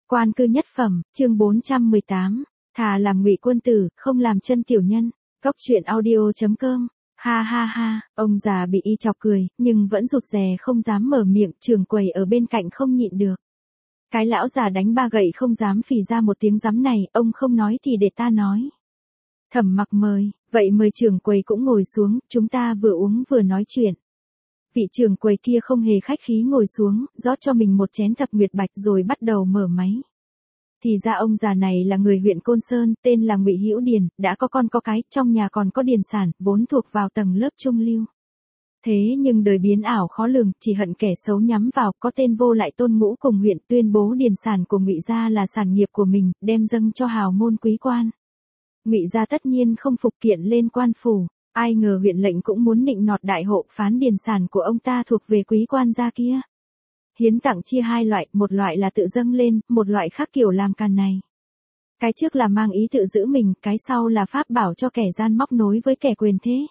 Quan cư nhất phẩm, chương 418, thà làm ngụy quân tử, không làm chân tiểu nhân. Cốc truyện audio.com. Ha ha ha, ông già bị y chọc cười, nhưng vẫn rụt rè không dám mở miệng, trưởng quầy ở bên cạnh không nhịn được. Cái lão già đánh ba gậy không dám phì ra một tiếng rắm này, ông không nói thì để ta nói. Thẩm Mặc mời, vậy mời trưởng quầy cũng ngồi xuống, chúng ta vừa uống vừa nói chuyện. Vị trưởng quầy kia không hề khách khí ngồi xuống, rót cho mình một chén thập nguyệt bạch rồi bắt đầu mở máy. Thì ra ông già này là người huyện Côn Sơn, tên là Ngụy Hữu Điền, đã có con có cái, trong nhà còn có điền sản, vốn thuộc vào tầng lớp trung lưu. Thế nhưng đời biến ảo khó lường, chỉ hận kẻ xấu nhắm vào, có tên vô lại Tôn Ngũ cùng huyện tuyên bố điền sản của Ngụy gia là sản nghiệp của mình, đem dâng cho hào môn quý quan. Ngụy gia tất nhiên không phục kiện lên quan phủ. Ai ngờ huyện lệnh cũng muốn nịnh nọt đại hộ phán điền sản của ông ta thuộc về quý quan gia kia. Hiến tặng chia hai loại, một loại là tự dâng lên, một loại khác kiểu làm càn này. Cái trước là mang ý tự giữ mình, cái sau là pháp bảo cho kẻ gian móc nối với kẻ quyền thế.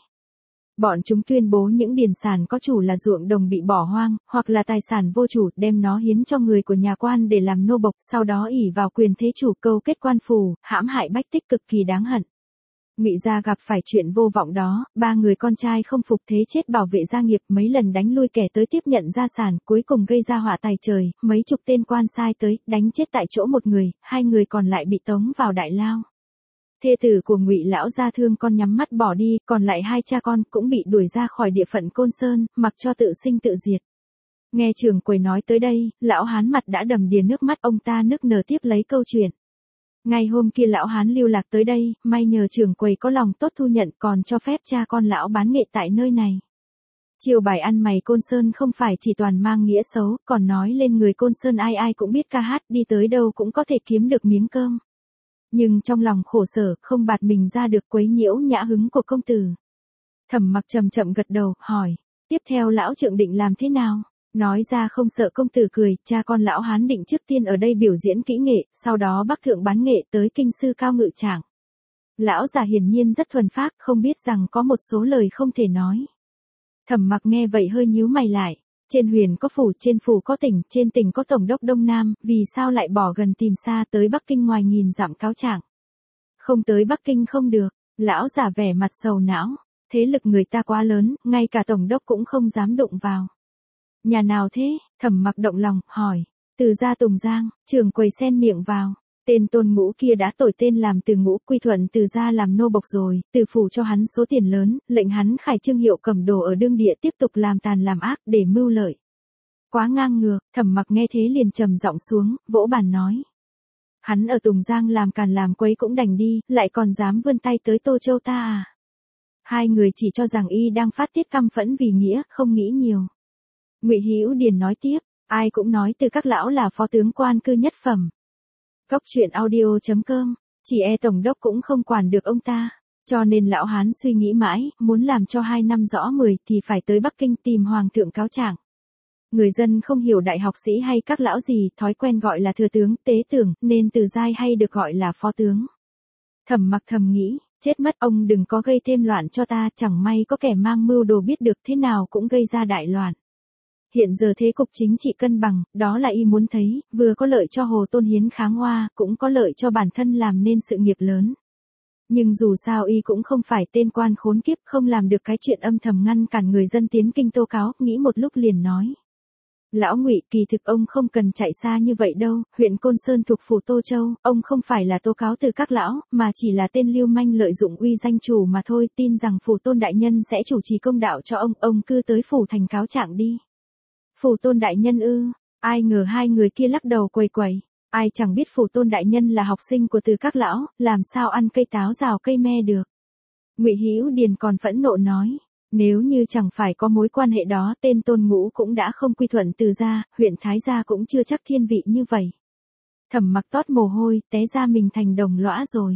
Bọn chúng tuyên bố những điền sản có chủ là ruộng đồng bị bỏ hoang, hoặc là tài sản vô chủ, đem nó hiến cho người của nhà quan để làm nô bộc, sau đó ỷ vào quyền thế chủ câu kết quan phủ, hãm hại bách tích cực kỳ đáng hận. Ngụy gia gặp phải chuyện vô vọng đó, ba người con trai không phục thế chết bảo vệ gia nghiệp, mấy lần đánh lui kẻ tới tiếp nhận gia sản, cuối cùng gây ra họa tài trời, mấy chục tên quan sai tới, đánh chết tại chỗ một người, hai người còn lại bị tống vào đại lao. Thê tử của Ngụy lão gia thương con nhắm mắt bỏ đi, còn lại hai cha con cũng bị đuổi ra khỏi địa phận Côn Sơn, mặc cho tự sinh tự diệt. Nghe trưởng quầy nói tới đây, lão hán mặt đã đầm đìa nước mắt, ông ta nức nở tiếp lấy câu chuyện. Ngày hôm kia lão hán lưu lạc tới đây, may nhờ trưởng quầy có lòng tốt thu nhận, còn cho phép cha con lão bán nghệ tại nơi này. Chiều bài ăn mày Côn Sơn không phải chỉ toàn mang nghĩa xấu, còn nói lên người Côn Sơn ai ai cũng biết ca hát, đi tới đâu cũng có thể kiếm được miếng cơm. Nhưng trong lòng khổ sở, không bạt mình ra được quấy nhiễu nhã hứng của công tử. Thẩm Mặc chậm chậm gật đầu, hỏi, tiếp theo lão trượng định làm thế nào? Nói ra không sợ công tử cười, cha con lão hán định trước tiên ở đây biểu diễn kỹ nghệ, sau đó bắc thượng bán nghệ tới kinh sư cao ngự trạng. Lão già hiển nhiên rất thuần phác, không biết rằng có một số lời không thể nói. Thẩm Mặc nghe vậy hơi nhíu mày lại, trên huyền có phủ, trên phủ có tỉnh, trên tỉnh có tổng đốc Đông Nam, vì sao lại bỏ gần tìm xa tới Bắc Kinh ngoài nghìn dặm cáo trạng? Không tới Bắc Kinh không được, lão già vẻ mặt sầu não, thế lực người ta quá lớn, ngay cả tổng đốc cũng không dám đụng vào. Nhà nào thế? Thẩm Mặc động lòng, hỏi. Từ gia Tùng Giang, trưởng quầy xen miệng vào. Tên Tôn Ngũ kia đã đổi tên làm Từ Ngũ, quy thuận Từ gia làm nô bộc rồi, Từ phủ cho hắn số tiền lớn, lệnh hắn khải trương hiệu cầm đồ ở đương địa tiếp tục làm tàn làm ác để mưu lợi. Quá ngang ngược, Thẩm Mặc nghe thế liền trầm giọng xuống, vỗ bàn nói. Hắn ở Tùng Giang làm càn làm quấy cũng đành đi, lại còn dám vươn tay tới Tô Châu ta à? Hai người chỉ cho rằng y đang phát tiết căm phẫn vì nghĩa, không nghĩ nhiều. Ngụy Hữu Điền nói tiếp, ai cũng nói từ các lão là phó tướng quan cư nhất phẩm. Cốc truyện audio.com, chỉ e tổng đốc cũng không quản được ông ta, cho nên lão hán suy nghĩ mãi, muốn làm cho 2 năm rõ 10 thì phải tới Bắc Kinh tìm hoàng thượng cáo trạng. Người dân không hiểu đại học sĩ hay các lão gì, thói quen gọi là thừa tướng, tế tưởng, nên từ giai hay được gọi là phó tướng. Thẩm Mặc thầm nghĩ, chết mất, ông đừng có gây thêm loạn cho ta, chẳng may có kẻ mang mưu đồ biết được thế nào cũng gây ra đại loạn. Hiện giờ thế cục chính trị cân bằng, đó là y muốn thấy, vừa có lợi cho Hồ Tôn Hiến kháng hoa, cũng có lợi cho bản thân làm nên sự nghiệp lớn. Nhưng dù sao y cũng không phải tên quan khốn kiếp, không làm được cái chuyện âm thầm ngăn cản người dân tiến kinh tố cáo, nghĩ một lúc liền nói. Lão Ngụy, kỳ thực ông không cần chạy xa như vậy đâu, huyện Côn Sơn thuộc phủ Tô Châu, ông không phải là tố cáo từ các lão, mà chỉ là tên lưu manh lợi dụng uy danh chủ mà thôi, tin rằng phủ Tôn đại nhân sẽ chủ trì công đạo cho ông cứ tới phủ thành cáo trạng đi. Phủ Tôn đại nhân ư? Ai ngờ hai người kia lắc đầu quầy quầy, ai chẳng biết phủ Tôn đại nhân là học sinh của từ các lão, làm sao ăn cây táo rào cây me được. Ngụy Hữu Điền còn phẫn nộ nói, nếu như chẳng phải có mối quan hệ đó, tên Tôn Ngũ cũng đã không quy thuận Từ gia, huyện Thái gia cũng chưa chắc thiên vị như vậy. Thẩm Mặc toát mồ hôi, té ra mình thành đồng lõa rồi.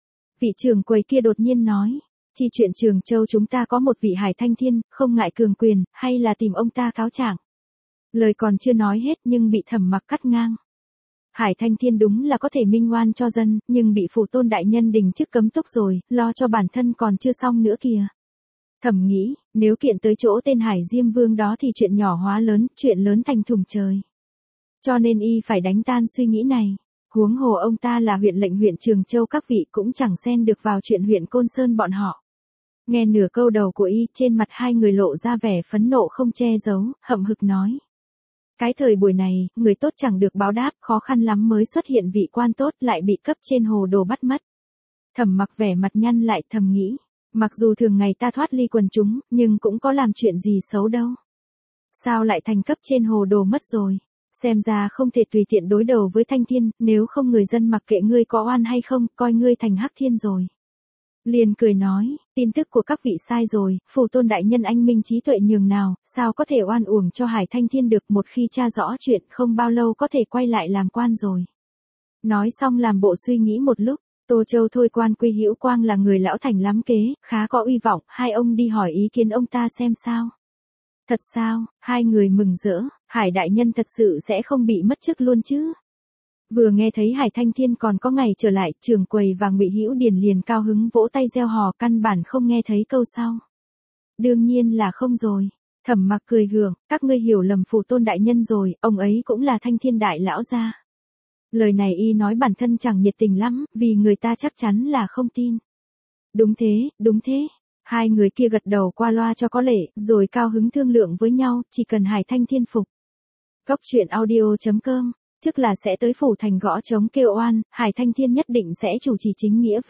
Vị trưởng quầy kia đột nhiên nói, chi chuyện Trường Châu chúng ta có một vị Hải Thanh Thiên, không ngại cường quyền, hay là tìm ông ta cáo trạng. Lời còn chưa nói hết nhưng bị Thẩm Mặc cắt ngang. Hải Thanh Thiên đúng là có thể minh oan cho dân, nhưng bị phủ Tôn đại nhân đình chức cấm túc rồi, lo cho bản thân còn chưa xong nữa kìa. Thầm nghĩ, nếu kiện tới chỗ tên Hải Diêm Vương đó thì chuyện nhỏ hóa lớn, chuyện lớn thành thùng trời. Cho nên y phải đánh tan suy nghĩ này. Huống hồ ông ta là huyện lệnh huyện Trường Châu, các vị cũng chẳng xen được vào chuyện huyện Côn Sơn bọn họ. Nghe nửa câu đầu của y, trên mặt hai người lộ ra vẻ phẫn nộ không che giấu, hậm hực nói. Cái thời buổi này, người tốt chẳng được báo đáp, khó khăn lắm mới xuất hiện vị quan tốt lại bị cấp trên hồ đồ bắt mất. Thẩm Mặc vẻ mặt nhăn lại thầm nghĩ, mặc dù thường ngày ta thoát ly quần chúng, nhưng cũng có làm chuyện gì xấu đâu. Sao lại thành cấp trên hồ đồ mất rồi? Xem ra không thể tùy tiện đối đầu với Thanh Thiên, nếu không người dân mặc kệ ngươi có oan hay không, coi ngươi thành Hắc Thiên rồi. Liền cười nói, tin tức của các vị sai rồi, Phù Tôn đại nhân anh minh trí tuệ nhường nào, sao có thể oan uổng cho Hải Thanh Thiên được, một khi tra rõ chuyện không bao lâu có thể quay lại làm quan rồi. Nói xong làm bộ suy nghĩ một lúc, Tô Châu thôi quan Quy Hữu Quang là người lão thành lắm kế, khá có uy vọng, hai ông đi hỏi ý kiến ông ta xem sao. Thật sao? Hai người mừng rỡ, Hải đại nhân thật sự sẽ không bị mất chức luôn chứ? Vừa nghe thấy Hải Thanh Thiên còn có ngày trở lại, Trường Quầy và Ngụy Hữu Điền liền cao hứng vỗ tay reo hò, căn bản không nghe thấy câu sau. Đương nhiên là không rồi. Thẩm Mặc cười gượng, các ngươi hiểu lầm Phù Tôn đại nhân rồi, ông ấy cũng là Thanh Thiên đại lão gia. Lời này y nói bản thân chẳng nhiệt tình lắm, vì người ta chắc chắn là không tin. Đúng thế, đúng thế. Hai người kia gật đầu qua loa cho có lệ, rồi cao hứng thương lượng với nhau, chỉ cần Hải Thanh Thiên phục. Góc truyện audio.com, tức là sẽ tới phủ thành gõ trống kêu oan, Hải Thanh Thiên nhất định sẽ chủ trì chính nghĩa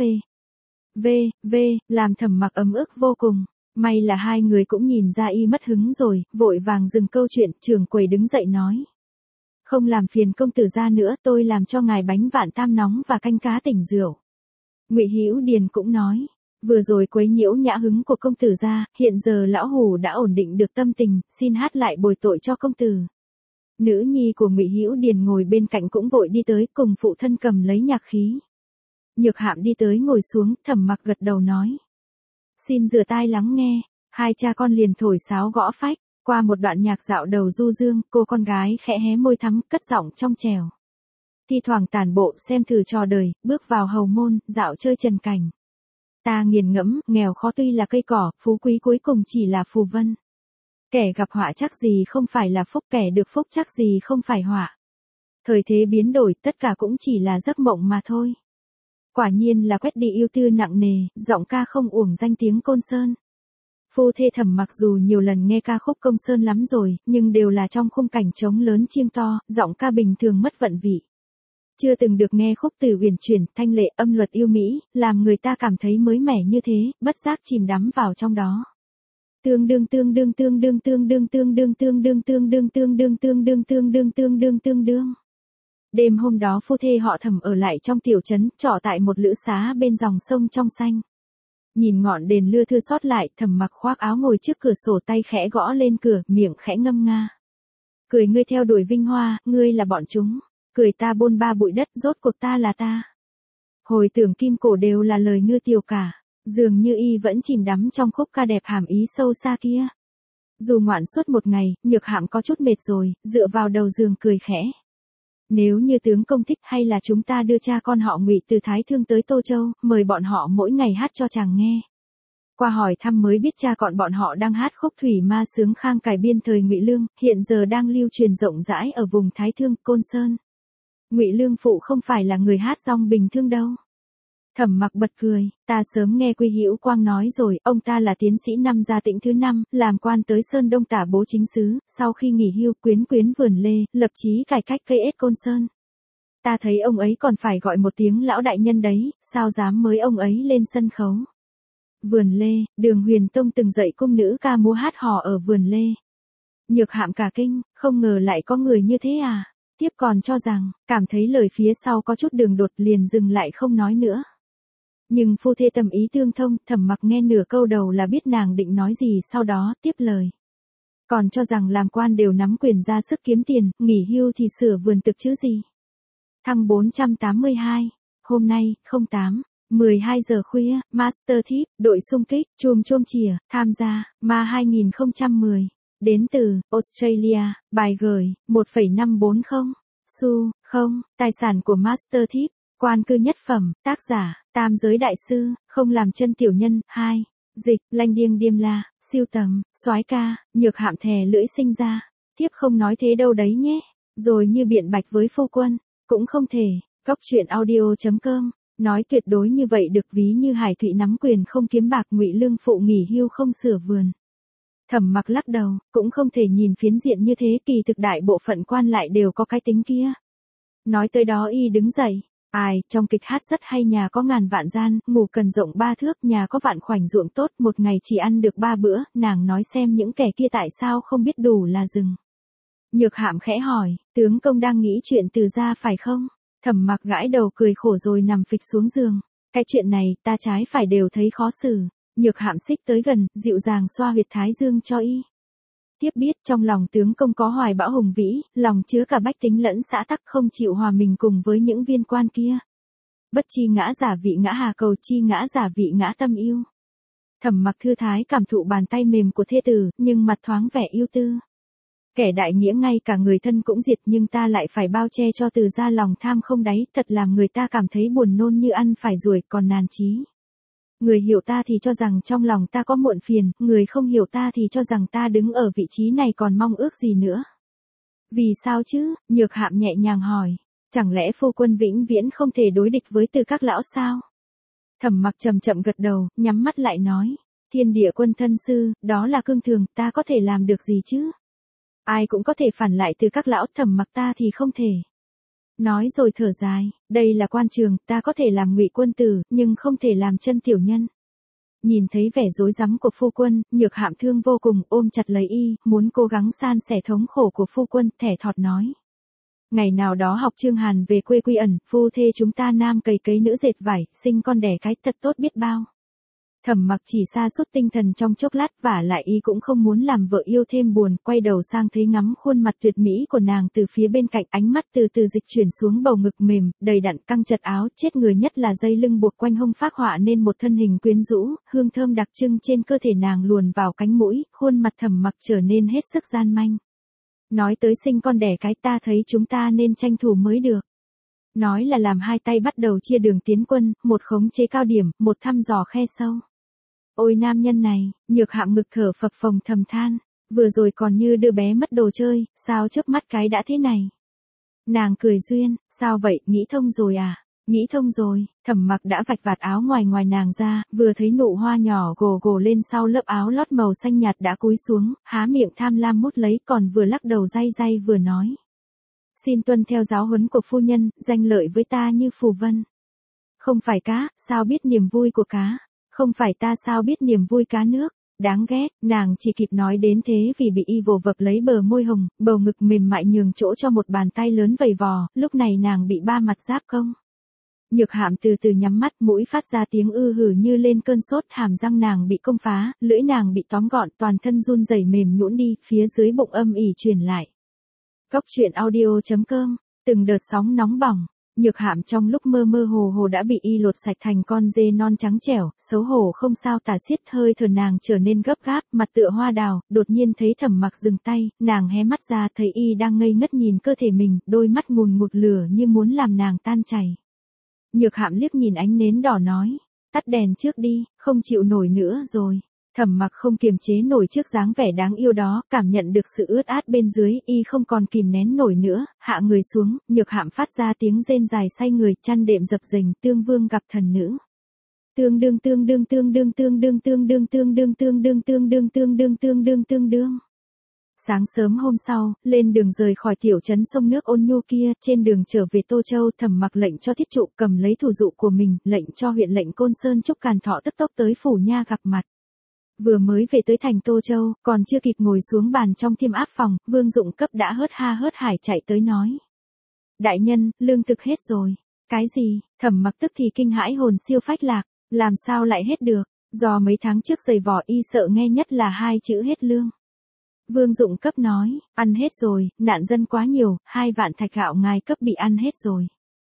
làm Thẩm Mặc ấm ức vô cùng. May là hai người cũng nhìn ra y mất hứng rồi, vội vàng dừng câu chuyện, Trường Quầy đứng dậy nói. Không làm phiền công tử gia nữa, tôi làm cho ngài bánh vạn tam nóng và canh cá tỉnh rượu. Ngụy Hữu Điền cũng nói. Vừa rồi quấy nhiễu nhã hứng của công tử gia, hiện giờ lão hủ đã ổn định được tâm tình, xin hát lại bồi tội cho công tử. Nữ nhi của Ngụy Hữu Điền ngồi bên cạnh cũng vội đi tới, cùng phụ thân cầm lấy nhạc khí. Nhược Hạm đi tới ngồi xuống, Thẩm Mặc gật đầu nói. Xin rửa tai lắng nghe. Hai cha con liền thổi sáo gõ phách, qua một đoạn nhạc dạo đầu du dương, cô con gái khẽ hé môi thắm, cất giọng trong trèo. Thi thoảng tản bộ xem thử trò đời, bước vào hầu môn, dạo chơi trần cảnh. Ta nghiền ngẫm, nghèo khó tuy là cây cỏ, phú quý cuối cùng chỉ là phù vân. Kẻ gặp họa chắc gì không phải là phúc, kẻ được phúc chắc gì không phải họa. Thời thế biến đổi, tất cả cũng chỉ là giấc mộng mà thôi. Quả nhiên là quét đi yêu tư nặng nề, giọng ca không uổng danh tiếng Côn Sơn. Phu thê Thẩm Mặc dù nhiều lần nghe ca khúc Công Sơn lắm rồi, nhưng đều là trong khung cảnh trống lớn chiêng to, giọng ca bình thường mất vận vị. Chưa từng được nghe khúc từ uyển chuyển, thanh lệ, âm luật yêu mỹ, làm người ta cảm thấy mới mẻ như thế, bất giác chìm đắm vào trong đó. Tương đương. Đêm hôm đó phu thê họ Thẩm ở lại trong tiểu trấn, trọ tại một lữ xá bên dòng sông trong xanh. Nhìn ngọn đèn lưa thưa sót lại, Thẩm Mặc khoác áo ngồi trước cửa sổ, tay khẽ gõ lên cửa, miệng khẽ ngâm nga. Cười ngươi theo đuổi vinh hoa, ngươi là bọn chúng. Cười ta bôn ba bụi đất, rốt cuộc ta là ta. Hồi tưởng kim cổ đều là lời ngư tiểu cả. Dường như y vẫn chìm đắm trong khúc ca đẹp hàm ý sâu xa kia. Dù ngoạn suốt một ngày, Nhược Hạm có chút mệt rồi, dựa vào đầu giường cười khẽ. Nếu như tướng công thích, hay là chúng ta đưa cha con họ Ngụy từ Thái Thương tới Tô Châu, mời bọn họ mỗi ngày hát cho chàng nghe. Qua hỏi thăm mới biết cha con bọn họ đang hát khúc Thủy Ma Sướng Khang cải biên thời Ngụy Lương, hiện giờ đang lưu truyền rộng rãi ở vùng Thái Thương, Côn Sơn. Ngụy Lương phụ không phải là người hát dong bình thường đâu. Thẩm Mặc bật cười, ta sớm nghe Quy Hữu Quang nói rồi, ông ta là tiến sĩ năm gia Tĩnh thứ 5, làm quan tới Sơn Đông tả bố chính sứ, sau khi nghỉ hưu quyến vườn lê, lập chí cải cách cây ết Côn Sơn. Ta thấy ông ấy còn phải gọi một tiếng lão đại nhân đấy, sao dám mới ông ấy lên sân khấu. Vườn lê, Đường Huyền Tông từng dạy cung nữ ca múa hát hò ở vườn lê. Nhược Hạm cả kinh, không ngờ lại có người như thế à. Tiếp còn cho rằng, cảm thấy lời phía sau có chút đường đột liền dừng lại không nói nữa. Nhưng phu thê tâm ý tương thông, Thẩm Mặc nghe nửa câu đầu là biết nàng định nói gì, sau đó tiếp lời. Còn cho rằng làm quan đều nắm quyền ra sức kiếm tiền, nghỉ hưu thì sửa vườn tược chứ gì. Thăng 482, hôm nay, 12 giờ khuya, Master Thief, đội xung kích, chùm chìa, tham gia, Ma 2010. Đến từ Australia, bài gửi 1,540 xu, không, tài sản của Master Thief, quan cư nhất phẩm, tác giả, Tam Giới Đại Sư, không làm chân tiểu nhân, 2, dịch, Lanh Điêng Điềm La, siêu tầm, soái ca, Nhược Hạm thè lưỡi sinh ra, thiếp không nói thế đâu đấy nhé, rồi như biện bạch với phu quân, cũng không thể, Cóc truyện audio.com, nói tuyệt đối như vậy được ví như Hải Thụy nắm quyền không kiếm bạc, Ngụy Lương phụ nghỉ hưu không sửa vườn. Thẩm Mặc lắc đầu, cũng không thể nhìn phiến diện như thế, kỳ thực đại bộ phận quan lại đều có cái tính kia. Nói tới đó y đứng dậy, ai, trong kịch hát rất hay, nhà có ngàn vạn gian, ngủ cần rộng 3 thước, nhà có vạn khoảnh ruộng tốt, một ngày chỉ ăn được 3 bữa, nàng nói xem những kẻ kia tại sao không biết đủ là rừng. Nhược Hạm khẽ hỏi, tướng công đang nghĩ chuyện Từ gia phải không? Thẩm Mặc gãi đầu cười khổ rồi nằm phịch xuống giường. Cái chuyện này ta trái phải đều thấy khó xử. Nhược Hạm xích tới gần, dịu dàng xoa huyệt thái dương cho y. Tiếp biết trong lòng tướng công có hoài bão hùng vĩ, lòng chứa cả bách tính lẫn xã tắc, không chịu hòa mình cùng với những viên quan kia. Bất chi ngã giả vị ngã hà, cầu chi ngã giả vị ngã tâm yêu. Thẩm Mặc thư thái cảm thụ bàn tay mềm của thê tử, nhưng mặt thoáng vẻ yêu tư. Kẻ đại nghĩa ngay cả người thân cũng diệt, nhưng ta lại phải bao che cho Từ gia, lòng tham không đáy, thật làm người ta cảm thấy buồn nôn như ăn phải ruồi, còn nản chí. Người hiểu ta thì cho rằng trong lòng ta có muộn phiền, người không hiểu ta thì cho rằng ta đứng ở vị trí này còn mong ước gì nữa. Vì sao chứ? Nhược Hạm nhẹ nhàng hỏi. Chẳng lẽ phu quân vĩnh viễn không thể đối địch với Từ các lão sao? Thẩm Mặc chậm chậm gật đầu, nhắm mắt lại nói. Thiên địa quân thân sư, đó là cương thường, ta có thể làm được gì chứ? Ai cũng có thể phản lại Từ các lão, Thẩm Mặc ta thì không thể. Nói rồi thở dài, đây là quan trường, ta có thể làm Ngụy quân tử, nhưng không thể làm chân tiểu nhân. Nhìn thấy vẻ rối rắm của phu quân, Nhược Hạm thương vô cùng, ôm chặt lấy y, muốn cố gắng san sẻ thống khổ của phu quân, thẻ thọt nói. Ngày nào đó học Trương Hàn về quê quy ẩn, phu thê chúng ta nam cày cấy nữ dệt vải, sinh con đẻ cái, thật tốt biết bao. Thẩm Mặc chỉ sa sút tinh thần trong chốc lát, vả lại y cũng không muốn làm vợ yêu thêm buồn, quay đầu sang thấy ngắm khuôn mặt tuyệt mỹ của nàng từ phía bên cạnh, ánh mắt từ từ dịch chuyển xuống bầu ngực mềm, đầy đặn căng chặt áo, chết người nhất là dây lưng buộc quanh hông phác họa nên một thân hình quyến rũ, hương thơm đặc trưng trên cơ thể nàng luồn vào cánh mũi, khuôn mặt Thẩm Mặc trở nên hết sức gian manh. Nói tới sinh con đẻ cái, ta thấy chúng ta nên tranh thủ mới được. Nói là làm hai tay bắt đầu chia đường tiến quân, một khống chế cao điểm, một thăm dò khe sâu. Ôi nam nhân này, Nhược Hạm ngực thở phập phồng thầm than, vừa rồi còn như đứa bé mất đồ chơi, sao chớp mắt cái đã thế này. Nàng cười duyên, sao vậy, nghĩ thông rồi à? Nghĩ thông rồi. Thẩm Mặc đã vạch vạt áo ngoài nàng ra, vừa thấy nụ hoa nhỏ gồ gồ lên sau lớp áo lót màu xanh nhạt đã cúi xuống, há miệng tham lam mút lấy, còn vừa lắc đầu day day vừa nói. Xin tuân theo giáo huấn của phu nhân, danh lợi với ta như phù vân. Không phải cá, sao biết niềm vui của cá? Không phải ta, sao biết niềm vui cá nước? Đáng ghét, nàng chỉ kịp nói đến thế vì bị y vồ vập lấy bờ môi hồng, bầu ngực mềm mại nhường chỗ cho một bàn tay lớn vầy vò, lúc này nàng bị ba mặt giáp công. Nhược Hạm từ từ nhắm mắt, mũi phát ra tiếng ư hử như lên cơn sốt, hàm răng nàng bị công phá, lưỡi nàng bị tóm gọn, toàn thân run rẩy mềm nhũn đi, phía dưới bụng âm ỉ truyền lại. Cóc truyện audio.com, từng đợt sóng nóng bỏng. Nhược Hạm trong lúc mơ mơ hồ hồ đã bị y lột sạch thành con dê non trắng trẻo, xấu hổ không sao tả xiết, hơi thở nàng trở nên gấp gáp, mặt tựa hoa đào, đột nhiên thấy Thẩm Mặc dừng tay, nàng hé mắt ra thấy y đang ngây ngất nhìn cơ thể mình, đôi mắt ngùn ngụt lửa như muốn làm nàng tan chảy. Nhược Hạm liếc nhìn ánh nến đỏ nói, tắt đèn trước đi, không chịu nổi nữa rồi. Thẩm Mặc không kiềm chế nổi trước dáng vẻ đáng yêu đó, cảm nhận được sự ướt át bên dưới, y không còn kìm nén nổi nữa, hạ người xuống, Nhược Hạm phát ra tiếng rên dài say người, chăn đệm dập dềnh, tương vương gặp thần nữ. Tương đương tương đương tương đương tương đương tương đương tương đương tương đương tương đương tương đương tương đương tương đương. Sáng sớm hôm sau, lên đường rời khỏi tiểu trấn sông nước ôn nhu kia, trên đường trở về Tô Châu, Thẩm Mặc lệnh cho thiết trụ cầm lấy thủ dụ của mình, lệnh cho huyện lệnh Côn Sơn Trúc Càn Thọ tức tốc tới phủ nha gặp mặt. Vừa mới về tới thành Tô Châu, còn chưa kịp ngồi xuống bàn trong Thiêm Áp phòng, Vương Dụng Cấp đã hớt ha hớt hải chạy tới nói. Đại nhân, lương thực hết rồi. Cái gì? Thẩm Mặc tức thì kinh hãi hồn siêu phách lạc, làm sao lại hết được? Do mấy tháng trước giày vò y sợ nghe nhất là hai chữ hết lương. Vương Dụng Cấp nói, ăn hết rồi, nạn dân quá nhiều, 2 vạn thạch gạo ngài cấp bị ăn hết rồi.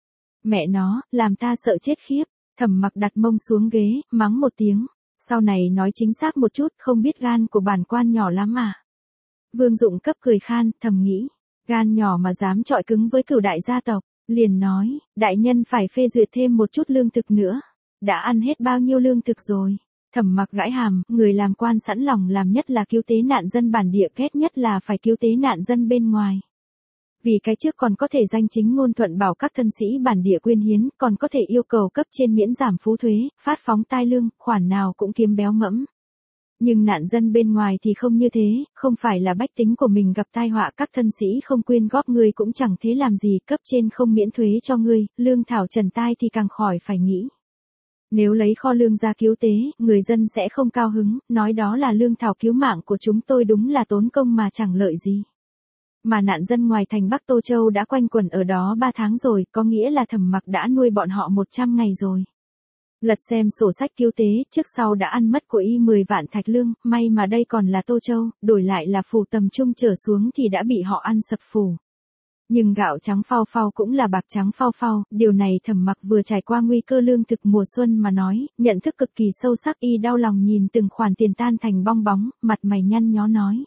Mẹ nó, làm ta sợ chết khiếp. Thẩm Mặc đặt mông xuống ghế, mắng một tiếng. Sau này nói chính xác một chút, không biết gan của bản quan nhỏ lắm à. Vương Dụng Cấp cười khan, thầm nghĩ, gan nhỏ mà dám chọi cứng với cửu đại gia tộc, liền nói, đại nhân phải phê duyệt thêm một chút lương thực nữa. Đã ăn hết bao nhiêu lương thực rồi? Thẩm Mặc gãi hàm, người làm quan sẵn lòng làm nhất là cứu tế nạn dân bản địa, ghét nhất là phải cứu tế nạn dân bên ngoài. Vì cái trước còn có thể danh chính ngôn thuận bảo các thân sĩ bản địa quyên hiến, còn có thể yêu cầu cấp trên miễn giảm phú thuế, phát phóng tai lương, khoản nào cũng kiếm béo mẫm. Nhưng nạn dân bên ngoài thì không như thế, không phải là bách tính của mình gặp tai họa các thân sĩ không quyên góp ngươi cũng chẳng thế làm gì, cấp trên không miễn thuế cho ngươi, lương thảo trần tai thì càng khỏi phải nghĩ. Nếu lấy kho lương ra cứu tế, người dân sẽ không cao hứng, nói đó là lương thảo cứu mạng của chúng tôi đúng là tốn công mà chẳng lợi gì. Mà nạn dân ngoài thành Bắc Tô Châu đã quanh quẩn ở đó 3 tháng rồi, có nghĩa là Thẩm Mặc đã nuôi bọn họ 100 ngày rồi. Lật xem sổ sách cứu tế, trước sau đã ăn mất của y 10 vạn thạch lương, may mà đây còn là Tô Châu, đổi lại là phủ tầm trung trở xuống thì đã bị họ ăn sập phủ. Nhưng gạo trắng phao phao cũng là bạc trắng phao phao, điều này Thẩm Mặc vừa trải qua nguy cơ lương thực mùa xuân mà nói, nhận thức cực kỳ sâu sắc, y đau lòng nhìn từng khoản tiền tan thành bong bóng, mặt mày nhăn nhó nói.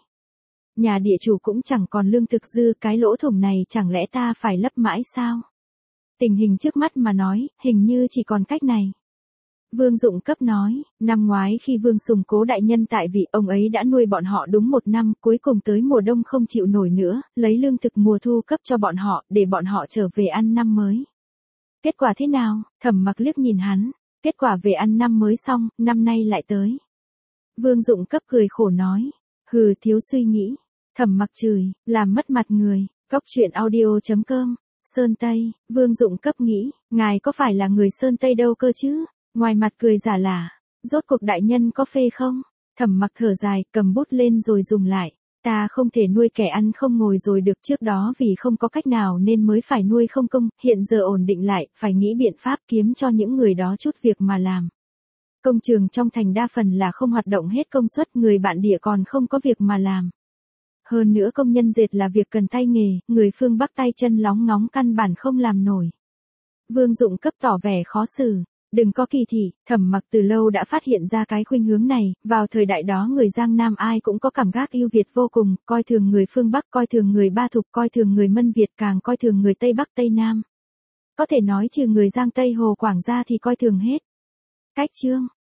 Nhà địa chủ cũng chẳng còn lương thực dư, cái lỗ thủng này chẳng lẽ ta phải lấp mãi sao? Tình hình trước mắt mà nói, hình như chỉ còn cách này. Vương Dụng Cấp nói, năm ngoái khi Vương Sùng Cố đại nhân tại vị, ông ấy đã nuôi bọn họ đúng 1 năm, cuối cùng tới mùa đông không chịu nổi nữa, lấy lương thực mùa thu cấp cho bọn họ, để bọn họ trở về ăn năm mới. Kết quả thế nào? Thẩm Mặc liếc nhìn hắn, kết quả về ăn năm mới xong, năm nay lại tới. Vương Dụng Cấp cười khổ nói, hừ, thiếu suy nghĩ. Thẩm Mặc chửi, làm mất mặt người. Cóc truyện audio.com. Sơn Tây, Vương Dụng Cấp nghĩ, ngài có phải là người Sơn Tây đâu cơ chứ? Ngoài mặt cười giả lả, rốt cuộc đại nhân có phê không? Thẩm Mặc thở dài, cầm bút lên rồi dùng lại. Ta không thể nuôi kẻ ăn không ngồi rồi được, trước đó vì không có cách nào nên mới phải nuôi không công, hiện giờ ổn định lại, phải nghĩ biện pháp kiếm cho những người đó chút việc mà làm. Công trường trong thành đa phần là không hoạt động hết công suất, người bản địa còn không có việc mà làm. Hơn nữa công nhân dệt là việc cần tay nghề, người phương Bắc tay chân lóng ngóng căn bản không làm nổi. Vương Dụng Cấp tỏ vẻ khó xử. Đừng có kỳ thị, Thẩm Mặc từ lâu đã phát hiện ra cái khuynh hướng này, vào thời đại đó người Giang Nam ai cũng có cảm giác ưu việt vô cùng, coi thường người phương Bắc, coi thường người Ba Thục, coi thường người Mân Việt, càng coi thường người Tây Bắc Tây Nam. Có thể nói trừ người Giang Tây Hồ Quảng ra thì coi thường hết. Cách chương